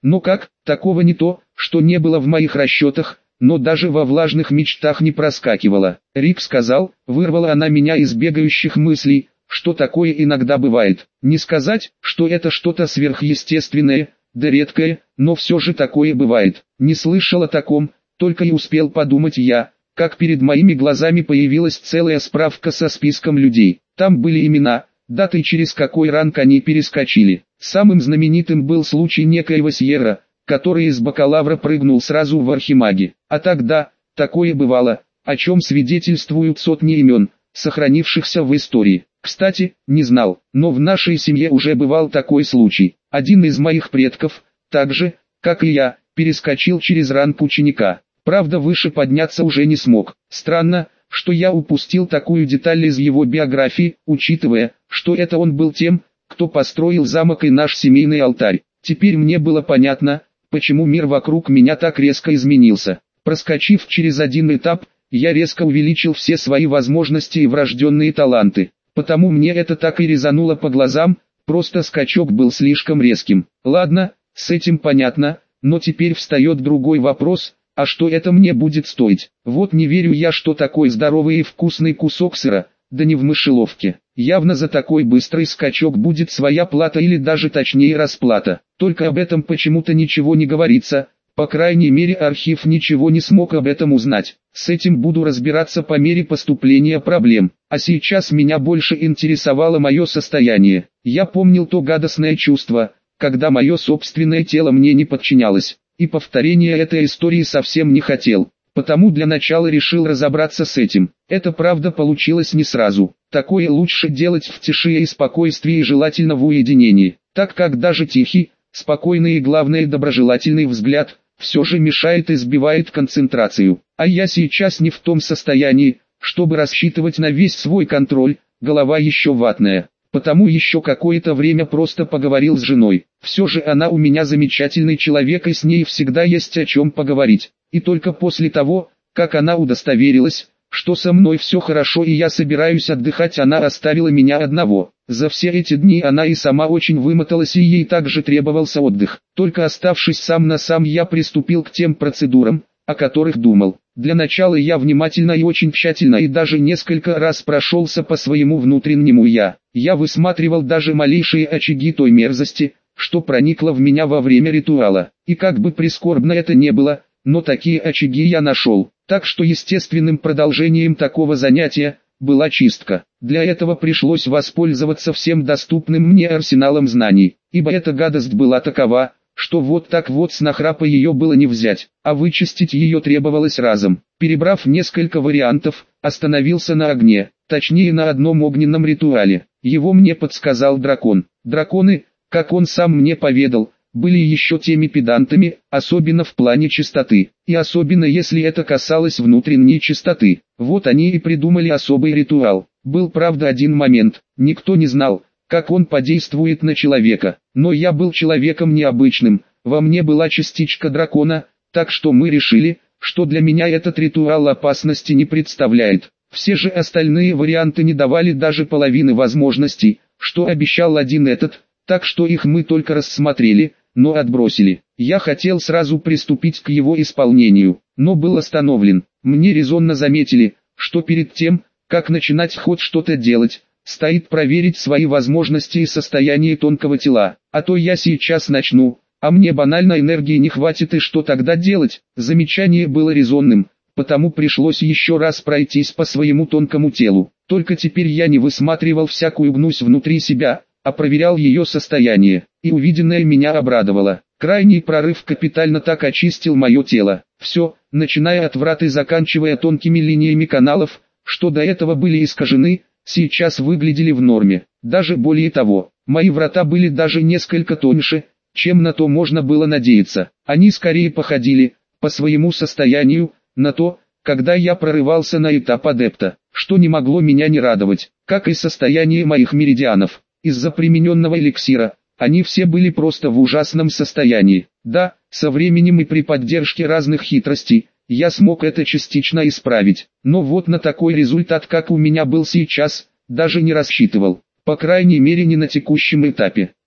Но как, такого не то, что не было в моих расчетах, но даже во влажных мечтах не проскакивало. Рик сказал, вырвала она меня из бегающих мыслей, что такое иногда бывает. Не сказать, что это что-то сверхъестественное, да редкое, но все же такое бывает. Не слышал о таком, только и успел подумать я, как перед моими глазами появилась целая справка со списком людей. Там были имена, даты и через какой ранг они перескочили. Самым знаменитым был случай некоего Сьерра, который из бакалавра прыгнул сразу в архимаги. А тогда, такое бывало, о чем свидетельствуют сотни имен, сохранившихся в истории. Кстати, не знал, но в нашей семье уже бывал такой случай. Один из моих предков, так же, как и я, перескочил через ранг ученика. Правда, выше подняться уже не смог. Странно, что я упустил такую деталь из его биографии, учитывая, что это он был тем, кто построил замок и наш семейный алтарь. Теперь мне было понятно, почему мир вокруг меня так резко изменился. Проскочив через один этап, я резко увеличил все свои возможности и врожденные таланты. Потому мне это так и резануло по глазам, просто скачок был слишком резким. Ладно, с этим понятно, но теперь встает другой вопрос, а что это мне будет стоить? Вот не верю я, что такой здоровый и вкусный кусок сыра, да не в мышеловке. Явно за такой быстрый скачок будет своя плата или даже точнее расплата. Только об этом почему-то ничего не говорится, по крайней мере архив ничего не смог об этом узнать. С этим буду разбираться по мере поступления проблем. А сейчас меня больше интересовало мое состояние. Я помнил то гадостное чувство, когда мое собственное тело мне не подчинялось. И повторения этой истории совсем не хотел. Потому для начала решил разобраться с этим. Это правда получилось не сразу. Такое лучше делать в тиши и спокойствии и желательно в уединении. Так как даже тихий, спокойный и главное доброжелательный взгляд, все же мешает и сбивает концентрацию. А я сейчас не в том состоянии, чтобы рассчитывать на весь свой контроль, голова еще ватная. Потому еще какое-то время просто поговорил с женой. Все же она у меня замечательный человек и с ней всегда есть о чем поговорить. И только после того, как она удостоверилась, что со мной все хорошо и я собираюсь отдыхать, она оставила меня одного. За все эти дни она и сама очень вымоталась и ей также требовался отдых. Только оставшись сам на сам, я приступил к тем процедурам, о которых думал. Для начала я внимательно и очень тщательно и даже несколько раз прошелся по своему внутреннему «я». Я высматривал даже малейшие очаги той мерзости, что проникла в меня во время ритуала. И как бы прискорбно это не было, но такие очаги я нашел. Так что естественным продолжением такого занятия была чистка. Для этого пришлось воспользоваться всем доступным мне арсеналом знаний, ибо эта гадость была такова, что вот так вот с нахрапа ее было не взять, а вычистить ее требовалось разом. Перебрав несколько вариантов, остановился на огне, точнее на одном огненном ритуале. Его мне подсказал дракон. Драконы, как он сам мне поведал, были еще теми педантами, особенно в плане чистоты, и особенно если это касалось внутренней чистоты. Вот они и придумали особый ритуал. Был правда один момент, никто не знал, как он подействует на человека, но я был человеком необычным, во мне была частичка дракона, так что мы решили, что для меня этот ритуал опасности не представляет. Все же остальные варианты не давали даже половины возможностей, что обещал один этот, так что их мы только рассмотрели, но отбросили. Я хотел сразу приступить к его исполнению, но был остановлен. Мне резонно заметили, что перед тем, как начинать хоть что-то делать, стоит проверить свои возможности и состояние тонкого тела. А то я сейчас начну, а мне банально энергии не хватит, и что тогда делать? Замечание было резонным, потому пришлось еще раз пройтись по своему тонкому телу. Только теперь я не высматривал всякую гнусь внутри себя, а проверял ее состояние, и увиденное меня обрадовало. Крайний прорыв капитально так очистил мое тело. Все, начиная от врат и заканчивая тонкими линиями каналов, что до этого были искажены, сейчас выглядели в норме. Даже более того, мои врата были даже несколько тоньше, чем на то можно было надеяться. Они скорее походили, по своему состоянию, на то, когда я прорывался на этап адепта, что не могло меня не радовать, как и состояние моих меридианов. Из-за примененного эликсира, они все были просто в ужасном состоянии. Да, со временем и при поддержке разных хитростей, я смог это частично исправить, но вот на такой результат, как у меня был сейчас, даже не рассчитывал, по крайней мере не на текущем этапе.